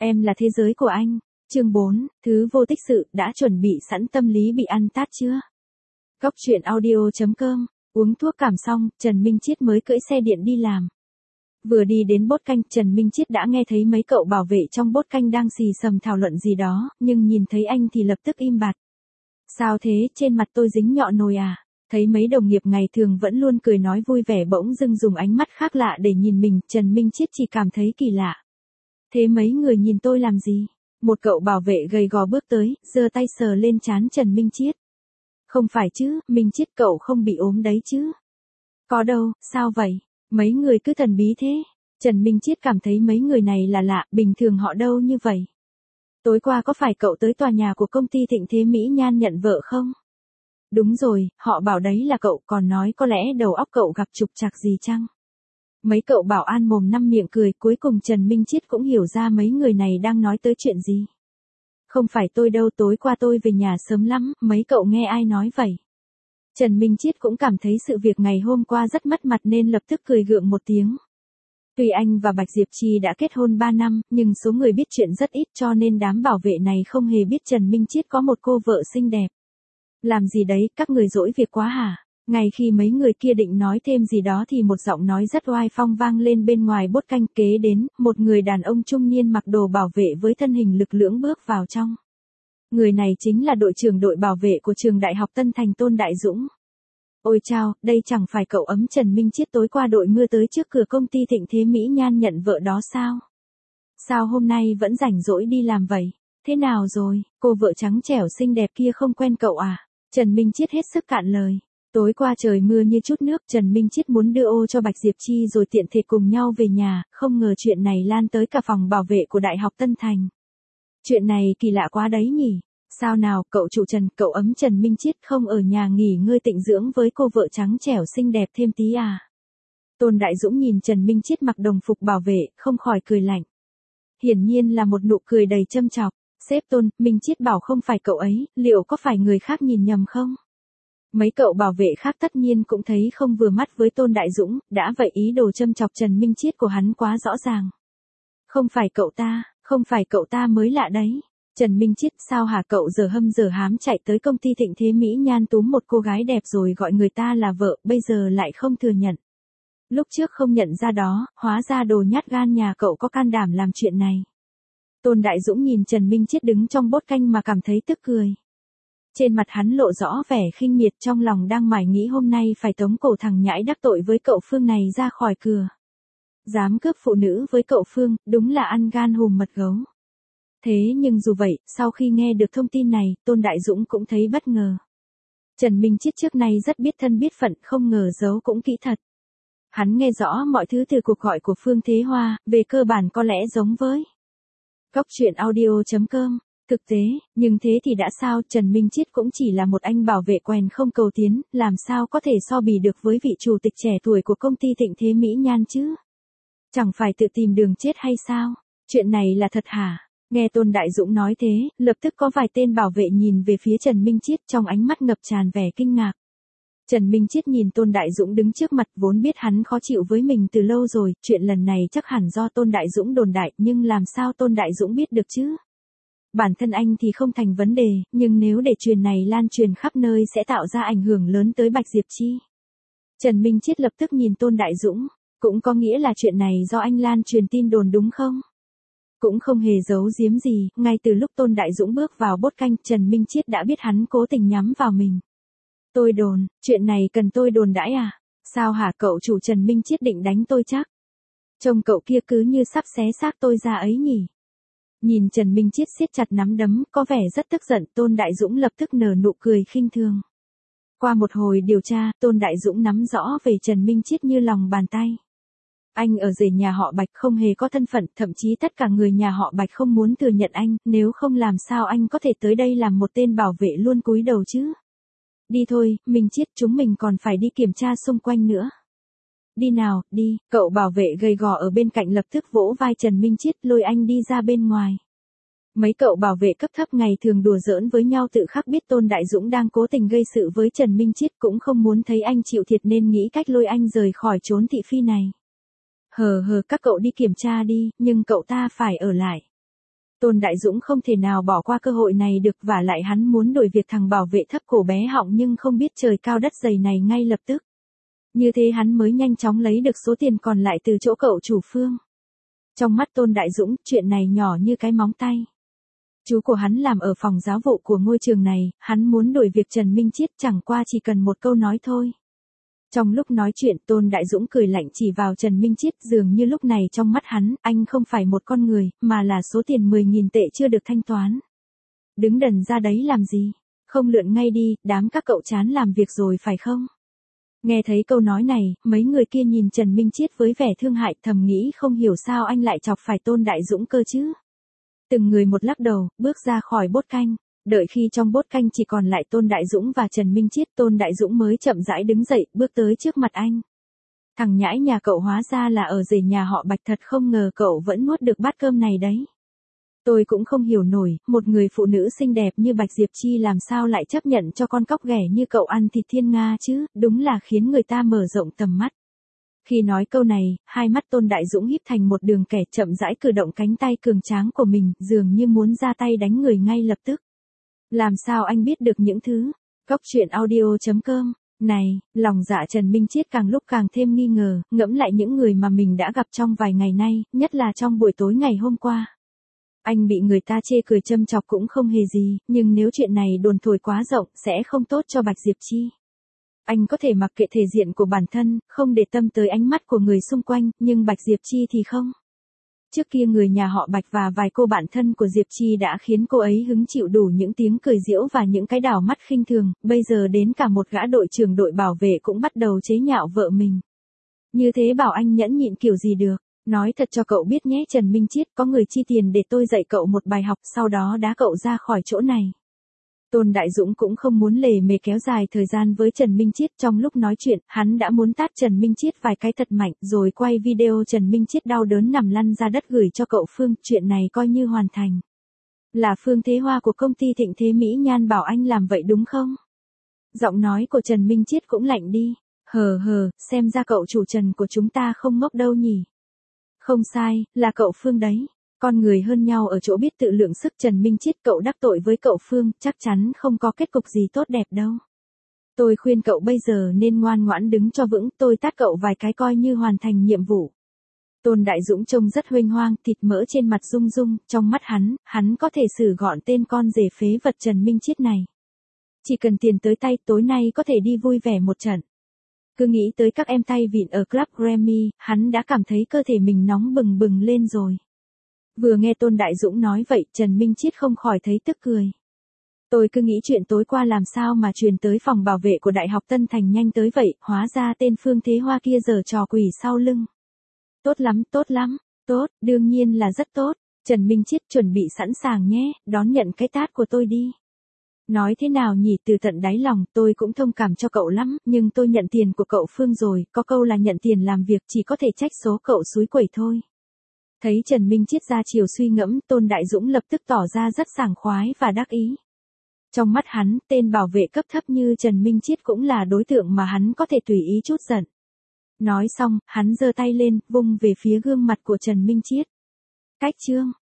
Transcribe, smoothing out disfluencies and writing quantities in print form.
Em là thế giới của anh. Chương 4, thứ vô tích sự, đã chuẩn bị sẵn tâm lý bị ăn tát chưa? Cóc truyện audio.com. Uống thuốc cảm xong, Trần Minh Chiết mới cưỡi xe điện đi làm. Vừa đi đến bốt canh, Trần Minh Chiết đã nghe thấy mấy cậu bảo vệ trong bốt canh đang xì xầm thảo luận gì đó, nhưng nhìn thấy anh thì lập tức im bặt. Sao thế, trên mặt tôi dính nhọ nồi à? Thấy mấy đồng nghiệp ngày thường vẫn luôn cười nói vui vẻ bỗng dưng dùng ánh mắt khác lạ để nhìn mình, Trần Minh Chiết chỉ cảm thấy kỳ lạ. Thế mấy người nhìn tôi làm gì? Một cậu bảo vệ gầy gò bước tới, giơ tay sờ lên trán Trần Minh Chiết. Không phải chứ, Minh Chiết cậu không bị ốm đấy chứ? Có đâu, sao vậy? Mấy người cứ thần bí thế. Trần Minh Chiết cảm thấy mấy người này là lạ, bình thường họ đâu như vậy. Tối qua có phải cậu tới tòa nhà của công ty Thịnh Thế Mỹ Nhan nhận vợ không? Đúng rồi, họ bảo đấy là cậu, còn nói có lẽ đầu óc cậu gặp trục trặc gì chăng? Mấy cậu bảo an mồm năm miệng cười, cuối cùng Trần Minh Chiết cũng hiểu ra mấy người này đang nói tới chuyện gì. Không phải tôi đâu, tối qua tôi về nhà sớm lắm, mấy cậu nghe ai nói vậy? Trần Minh Chiết cũng cảm thấy sự việc ngày hôm qua rất mất mặt nên lập tức cười gượng một tiếng. Tuy anh và Bạch Diệp Chi đã kết hôn 3 năm, nhưng số người biết chuyện rất ít cho nên đám bảo vệ này không hề biết Trần Minh Chiết có một cô vợ xinh đẹp. Làm gì đấy, các người dỗi việc quá hả? Ngay khi mấy người kia định nói thêm gì đó thì một giọng nói rất oai phong vang lên bên ngoài bốt canh, kế đến, một người đàn ông trung niên mặc đồ bảo vệ với thân hình lực lưỡng bước vào trong. Người này chính là đội trưởng đội bảo vệ của trường Đại học Tân Thành Tôn Đại Dũng. Ôi chao, đây chẳng phải cậu ấm Trần Minh Chiết tối qua đội mưa tới trước cửa công ty Thịnh Thế Mỹ Nhan nhận vợ đó sao? Sao hôm nay vẫn rảnh rỗi đi làm vậy? Thế nào rồi, cô vợ trắng trẻo xinh đẹp kia không quen cậu à? Trần Minh Chiết hết sức cạn lời. Tối qua trời mưa như chút nước, Trần Minh Chiết muốn đưa ô cho Bạch Diệp Chi rồi tiện thể cùng nhau về nhà, không ngờ chuyện này lan tới cả phòng bảo vệ của Đại học Tân Thành. Chuyện này kỳ lạ quá đấy nhỉ? Sao nào, cậu chủ Trần, cậu ấm Trần Minh Chiết không ở nhà nghỉ ngơi tịnh dưỡng với cô vợ trắng trẻo xinh đẹp thêm tí à? Tôn Đại Dũng nhìn Trần Minh Chiết mặc đồng phục bảo vệ, không khỏi cười lạnh. Hiển nhiên là một nụ cười đầy châm chọc. Sếp Tôn, Minh Chiết bảo không phải cậu ấy, liệu có phải người khác nhìn nhầm không? Mấy cậu bảo vệ khác tất nhiên cũng thấy không vừa mắt với Tôn Đại Dũng, đã vậy ý đồ châm chọc Trần Minh Chiết của hắn quá rõ ràng. Không phải cậu ta mới lạ đấy. Trần Minh Chiết, sao hả cậu giờ hâm giờ hám chạy tới công ty Thịnh Thế Mỹ Nhan túm một cô gái đẹp rồi gọi người ta là vợ, bây giờ lại không thừa nhận. Lúc trước không nhận ra đó, hóa ra đồ nhát gan nhà cậu có can đảm làm chuyện này. Tôn Đại Dũng nhìn Trần Minh Chiết đứng trong bốt canh mà cảm thấy tức cười. Trên mặt hắn lộ rõ vẻ khinh miệt, trong lòng đang mải nghĩ hôm nay phải tống cổ thằng nhãi đắc tội với cậu Phương này ra khỏi cửa. Dám cướp phụ nữ với cậu Phương, đúng là ăn gan hùm mật gấu. Thế nhưng dù vậy, sau khi nghe được thông tin này, Tôn Đại Dũng cũng thấy bất ngờ. Trần Minh Chiết trước nay rất biết thân biết phận, không ngờ giấu cũng kỹ thật. Hắn nghe rõ mọi thứ từ cuộc gọi của Phương Thế Hoa, về cơ bản có lẽ giống với Cóc truyện audio.com. Thực tế, nhưng thế thì đã sao, Trần Minh Chiết cũng chỉ là một anh bảo vệ quèn không cầu tiến, làm sao có thể so bì được với vị chủ tịch trẻ tuổi của công ty Thịnh Thế Mỹ Nhan chứ? Chẳng phải tự tìm đường chết hay sao? Chuyện này là thật hả? Nghe Tôn Đại Dũng nói thế, lập tức có vài tên bảo vệ nhìn về phía Trần Minh Chiết trong ánh mắt ngập tràn vẻ kinh ngạc. Trần Minh Chiết nhìn Tôn Đại Dũng đứng trước mặt, vốn biết hắn khó chịu với mình từ lâu rồi, chuyện lần này chắc hẳn do Tôn Đại Dũng đồn đại, nhưng làm sao Tôn Đại Dũng biết được chứ? Bản thân anh thì không thành vấn đề, nhưng nếu để truyền này lan truyền khắp nơi sẽ tạo ra ảnh hưởng lớn tới Bạch Diệp Chi. Trần Minh Chiết lập tức nhìn Tôn Đại Dũng, cũng có nghĩa là chuyện này do anh lan truyền tin đồn đúng không? Cũng không hề giấu giếm gì, ngay từ lúc Tôn Đại Dũng bước vào bốt canh, Trần Minh Chiết đã biết hắn cố tình nhắm vào mình. Tôi đồn, chuyện này cần tôi đồn đãi à? Sao hả cậu chủ Trần Minh Chiết định đánh tôi chắc? Trông cậu kia cứ như sắp xé xác tôi ra ấy nhỉ? Nhìn Trần Minh Chiết siết chặt nắm đấm, có vẻ rất tức giận, Tôn Đại Dũng lập tức nở nụ cười khinh thường. Qua một hồi điều tra, Tôn Đại Dũng nắm rõ về Trần Minh Chiết như lòng bàn tay. Anh ở rể nhà họ Bạch không hề có thân phận, thậm chí tất cả người nhà họ Bạch không muốn thừa nhận anh, nếu không làm sao anh có thể tới đây làm một tên bảo vệ luôn cúi đầu chứ? Đi thôi, Minh Chiết, chúng mình còn phải đi kiểm tra xung quanh nữa. Đi nào, đi, cậu bảo vệ gầy gò ở bên cạnh lập tức vỗ vai Trần Minh Chiết lôi anh đi ra bên ngoài. Mấy cậu bảo vệ cấp thấp ngày thường đùa giỡn với nhau tự khắc biết Tôn Đại Dũng đang cố tình gây sự với Trần Minh Chiết, cũng không muốn thấy anh chịu thiệt nên nghĩ cách lôi anh rời khỏi chốn thị phi này. Các cậu đi kiểm tra đi, nhưng cậu ta phải ở lại. Tôn Đại Dũng không thể nào bỏ qua cơ hội này được, vả lại hắn muốn đổi việc thằng bảo vệ thấp cổ bé họng nhưng không biết trời cao đất dày này ngay lập tức. Như thế hắn mới nhanh chóng lấy được số tiền còn lại từ chỗ cậu chủ Phương. Trong mắt Tôn Đại Dũng, chuyện này nhỏ như cái móng tay. Chú của hắn làm ở phòng giáo vụ của ngôi trường này, hắn muốn đổi việc Trần Minh Chiết chẳng qua chỉ cần một câu nói thôi. Trong lúc nói chuyện Tôn Đại Dũng cười lạnh chỉ vào Trần Minh Chiết, dường như lúc này trong mắt hắn, anh không phải một con người, mà là số tiền 10.000 tệ chưa được thanh toán. Đứng đần ra đấy làm gì? Không lượn ngay đi, đám các cậu chán làm việc rồi phải không? Nghe thấy câu nói này, mấy người kia nhìn Trần Minh Chiết với vẻ thương hại, thầm nghĩ không hiểu sao anh lại chọc phải Tôn Đại Dũng cơ chứ. Từng người một lắc đầu, bước ra khỏi bốt canh. Đợi khi trong bốt canh chỉ còn lại Tôn Đại Dũng và Trần Minh Chiết, Tôn Đại Dũng mới chậm rãi đứng dậy, bước tới trước mặt anh. Thằng nhãi nhà cậu hóa ra là ở rể nhà họ Bạch, thật không ngờ cậu vẫn nuốt được bát cơm này đấy. Tôi cũng không hiểu nổi, một người phụ nữ xinh đẹp như Bạch Diệp Chi làm sao lại chấp nhận cho con cóc ghẻ như cậu ăn thịt thiên nga chứ, đúng là khiến người ta mở rộng tầm mắt. Khi nói câu này, hai mắt Tôn Đại Dũng híp thành một đường kẻ, chậm rãi cử động cánh tay cường tráng của mình, dường như muốn ra tay đánh người ngay lập tức. Làm sao anh biết được những thứ? Cóc truyện audio.com. Này, lòng dạ Trần Minh Chiết càng lúc càng thêm nghi ngờ, ngẫm lại những người mà mình đã gặp trong vài ngày nay, nhất là trong buổi tối ngày hôm qua. Anh bị người ta chê cười châm chọc cũng không hề gì, nhưng nếu chuyện này đồn thổi quá rộng, sẽ không tốt cho Bạch Diệp Chi. Anh có thể mặc kệ thể diện của bản thân, không để tâm tới ánh mắt của người xung quanh, nhưng Bạch Diệp Chi thì không. Trước kia người nhà họ Bạch và vài cô bạn thân của Diệp Chi đã khiến cô ấy hứng chịu đủ những tiếng cười giễu và những cái đảo mắt khinh thường, bây giờ đến cả một gã đội trưởng đội bảo vệ cũng bắt đầu chế nhạo vợ mình. Như thế bảo anh nhẫn nhịn kiểu gì được, nói thật cho cậu biết nhé Trần Minh Chiết, có người chi tiền để tôi dạy cậu một bài học, sau đó đá cậu ra khỏi chỗ này. Tôn Đại Dũng cũng không muốn lề mề kéo dài thời gian với Trần Minh Chiết, trong lúc nói chuyện, hắn đã muốn tát Trần Minh Chiết vài cái thật mạnh, rồi quay video Trần Minh Chiết đau đớn nằm lăn ra đất gửi cho cậu Phương, chuyện này coi như hoàn thành. Là Phương Thế Hoa của công ty Thịnh Thế Mỹ Nhan bảo anh làm vậy đúng không? Giọng nói của Trần Minh Chiết cũng lạnh đi. Xem ra cậu chủ Trần của chúng ta không ngốc đâu nhỉ. Không sai, là cậu Phương đấy. Con người hơn nhau ở chỗ biết tự lượng sức, Trần Minh Chiết, cậu đắc tội với cậu Phương, chắc chắn không có kết cục gì tốt đẹp đâu. Tôi khuyên cậu bây giờ nên ngoan ngoãn đứng cho vững, tôi tát cậu vài cái coi như hoàn thành nhiệm vụ. Tôn Đại Dũng trông rất huênh hoang, thịt mỡ trên mặt rung rung, trong mắt hắn có thể xử gọn tên con rể phế vật Trần Minh Chiết này. Chỉ cần tiền tới tay, tối nay có thể đi vui vẻ một trận. Cứ nghĩ tới các em tay vịn ở Club Grammy, hắn đã cảm thấy cơ thể mình nóng bừng bừng lên rồi. Vừa nghe Tôn Đại Dũng nói vậy, Trần Minh Chiết không khỏi thấy tức cười. Tôi cứ nghĩ chuyện tối qua làm sao mà truyền tới phòng bảo vệ của Đại học Tân Thành nhanh tới vậy, hóa ra tên Phương Thế Hoa kia giở trò quỷ sau lưng. Tốt lắm, tốt, đương nhiên là rất tốt. Trần Minh Chiết, chuẩn bị sẵn sàng nhé, đón nhận cái tát của tôi đi. Nói thế nào nhỉ, từ tận đáy lòng tôi cũng thông cảm cho cậu lắm, nhưng tôi nhận tiền của cậu Phương rồi, có câu là nhận tiền làm việc, chỉ có thể trách số cậu xúi quẩy thôi. Thấy Trần Minh Chiết ra chiều suy ngẫm, Tôn Đại Dũng lập tức tỏ ra rất sảng khoái và đắc ý. Trong mắt hắn, tên bảo vệ cấp thấp như Trần Minh Chiết cũng là đối tượng mà hắn có thể tùy ý trút giận. Nói xong, hắn giơ tay lên, vung về phía gương mặt của Trần Minh Chiết. Cách chương.